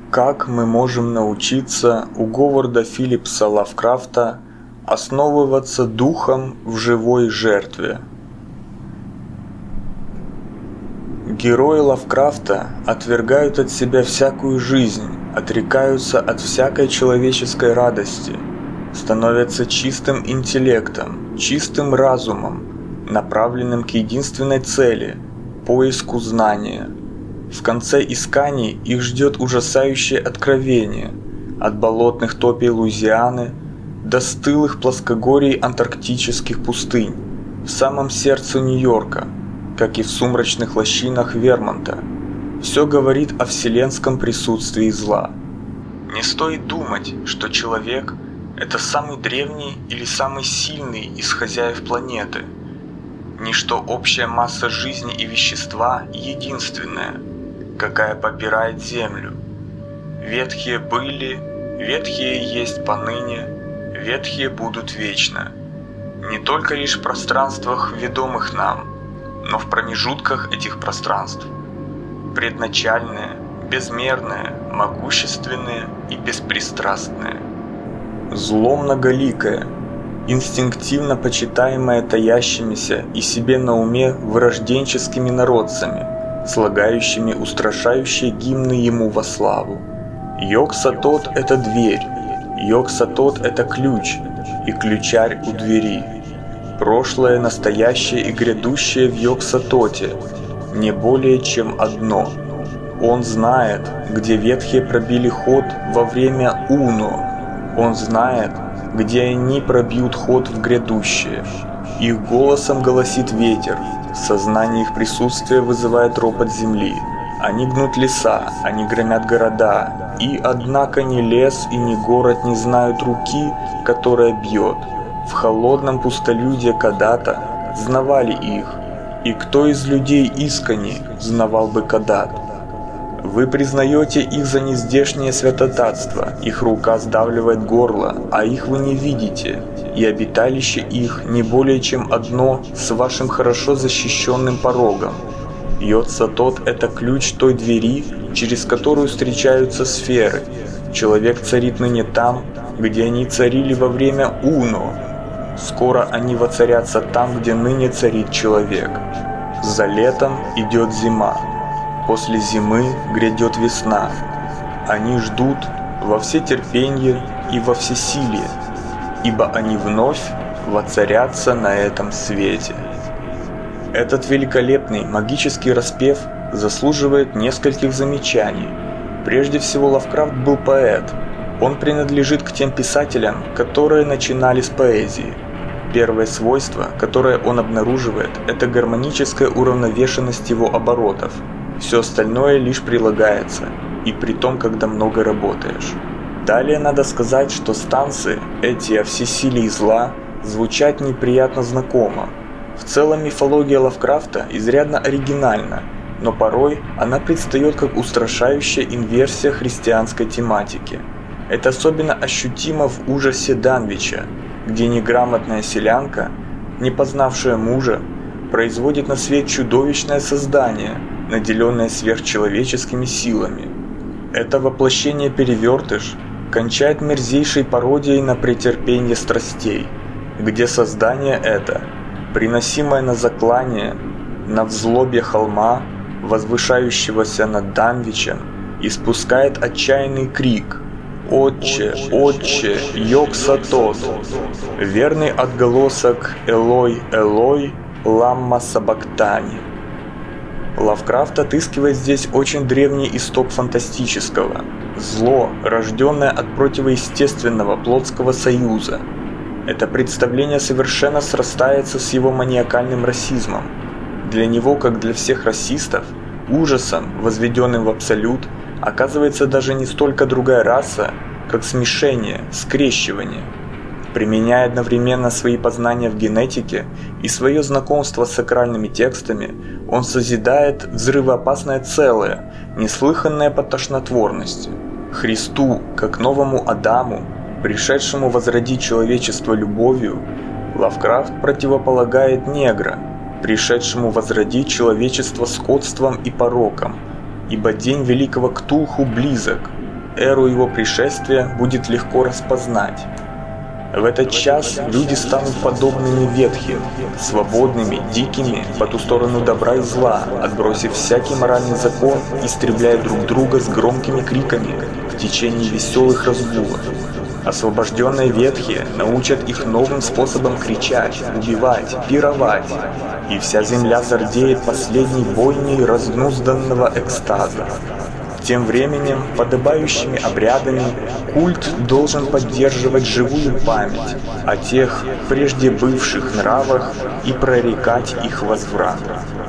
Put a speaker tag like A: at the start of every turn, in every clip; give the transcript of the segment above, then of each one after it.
A: Как мы можем научиться у Говарда Филлипса Лавкрафта основываться духом в живой жертве? Герои Лавкрафта отвергают от себя всякую жизнь, отрекаются от всякой человеческой радости, становятся чистым интеллектом, чистым разумом, направленным к единственной цели – поиску знания. В конце исканий их ждет ужасающее откровение от болотных топей Луизианы до стылых плоскогорий антарктических пустынь, в самом сердце Нью-Йорка, как и в сумрачных лощинах Вермонта. Все говорит о вселенском присутствии зла. Не стоит думать, что человек – это самый древний или самый сильный из хозяев планеты, ни что общая масса жизни и вещества единственная, какая попирает землю. Ветхие были, ветхие есть поныне, ветхие будут вечно. Не только лишь в пространствах, ведомых нам, но в промежутках этих пространств. Предначальные, безмерные, могущественные и беспристрастные. Зло многоликое, инстинктивно почитаемое таящимися и себе на уме вырожденческими народцами, слагающими устрашающие гимны ему во славу. Йог-Сатот – это дверь, Йог-Сатот – это ключ, и ключарь у двери. Прошлое, настоящее и грядущее в Йог-Сатоте не более чем одно. Он знает, где ветхие пробили ход во время Уно. Он знает, где они пробьют ход в грядущее. Их голосом голосит ветер, сознание их присутствия вызывает ропот земли. Они гнут леса, они громят города, и однако ни лес и ни город не знают руки, которая бьет. В холодном пустолюдье когда-то знавали их, и кто из людей искренне знавал бы когда-то. Вы признаете их за нездешнее святотатство, их рука сдавливает горло, а их вы не видите, и обиталище их не более чем одно с вашим хорошо защищенным порогом. Йод-Сатот – это ключ той двери, через которую встречаются сферы. Человек царит ныне там, где они царили во время Уно. Скоро они воцарятся там, где ныне царит человек. За летом идет зима. После зимы грядет весна. Они ждут во всетерпенье и во всесилие, ибо они вновь воцарятся на этом свете. Этот великолепный магический распев заслуживает нескольких замечаний. Прежде всего, Лавкрафт был поэт. Он принадлежит к тем писателям, которые начинали с поэзии. Первое свойство, которое он обнаруживает, это гармоническая уравновешенность его оборотов. Все остальное лишь прилагается, и при том, когда много работаешь. Далее надо сказать, что станцы, эти о всесилии зла, звучат неприятно знакомо. В целом мифология Лавкрафта изрядно оригинальна, но порой она предстает как устрашающая инверсия христианской тематики. Это особенно ощутимо в ужасе Данвича, где неграмотная селянка, не познавшая мужа, производит на свет чудовищное создание, наделенное сверхчеловеческими силами. Это воплощение-перевертыш кончает мерзейшей пародией на претерпение страстей, где создание это, приносимое на заклание, на взлобье холма, возвышающегося над Данвичем, испускает отчаянный крик: «Отче, Отче, Йог-Сатот!» Верный отголосок «Элой, Элой, ламма сабактани». Лавкрафт отыскивает здесь очень древний исток фантастического – зло, рожденное от противоестественного плотского союза. Это представление совершенно срастается с его маниакальным расизмом. Для него, как для всех расистов, ужасом, возведенным в абсолют, оказывается даже не столько другая раса, как смешение, скрещивание. Применяя одновременно свои познания в генетике и свое знакомство с сакральными текстами, он созидает взрывоопасное целое, неслыханное по тошнотворности. Христу, как новому Адаму, пришедшему возродить человечество любовью, Лавкрафт противополагает негра, пришедшему возродить человечество скотством и пороком, ибо день великого Ктулху близок. эру его пришествия будет легко распознать. В этот час люди станут подобными ветхим, свободными, дикими, по ту сторону добра и зла, отбросив всякий моральный закон, истребляя друг друга с громкими криками в течение веселых разгулов. Освобожденные ветхие научат их новым способом кричать, убивать, пировать, и вся земля зардеет последней бойней разнузданного экстаза. Тем временем, подобающими обрядами, культ должен поддерживать живую память о тех прежде бывших нравах и прорекать их возврат.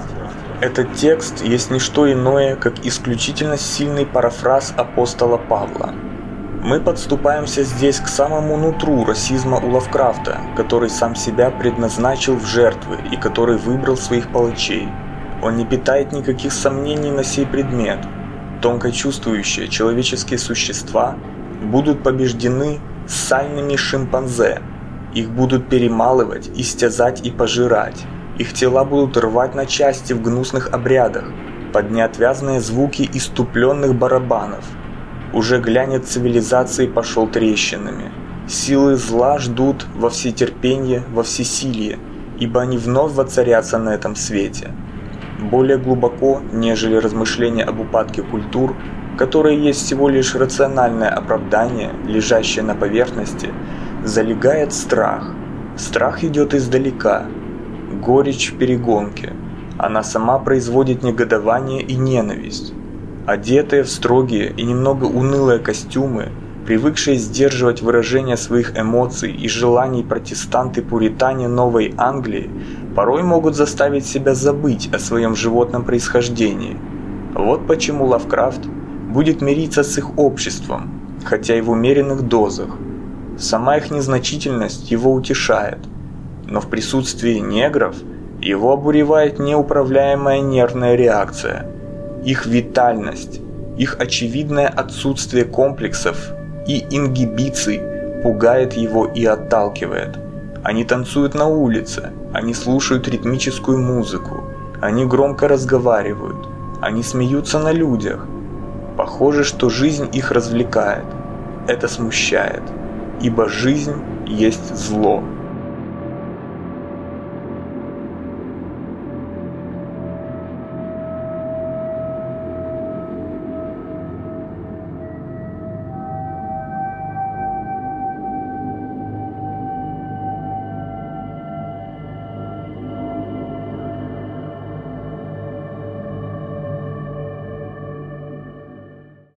A: Этот текст есть не что иное, как исключительно сильный парафраз апостола Павла. Мы подступаемся здесь к самому нутру расизма у Лавкрафта, который сам себя предназначил в жертвы и который выбрал своих палачей. Он не питает никаких сомнений на сей предмет. Тонко чувствующие человеческие существа будут побеждены сальными шимпанзе. Их будут перемалывать, истязать и пожирать. Их тела будут рвать на части в гнусных обрядах, под неотвязные звуки иступленных барабанов. Уже глянец цивилизации пошел трещинами. Силы зла ждут во всетерпенье, во всесилие, ибо они вновь воцарятся на этом свете. Более глубоко, нежели размышления об упадке культур, которые есть всего лишь рациональное оправдание, лежащее на поверхности, залегает страх. Страх идет издалека, горечь в перегонке. Она сама производит негодование и ненависть. Одетые в строгие и немного унылые костюмы, привыкшие сдерживать выражение своих эмоций и желаний протестанты-пуритане Новой Англии, порой могут заставить себя забыть о своем животном происхождении. Вот почему Лавкрафт будет мириться с их обществом, хотя и в умеренных дозах. Сама их незначительность его утешает, но в присутствии негров его обуревает неуправляемая нервная реакция. Их витальность, их очевидное отсутствие комплексов и ингибиций пугает его и отталкивает. Они танцуют на улице, они слушают ритмическую музыку, они громко разговаривают, они смеются на людях. Похоже, что жизнь их развлекает. Это смущает, ибо жизнь есть зло.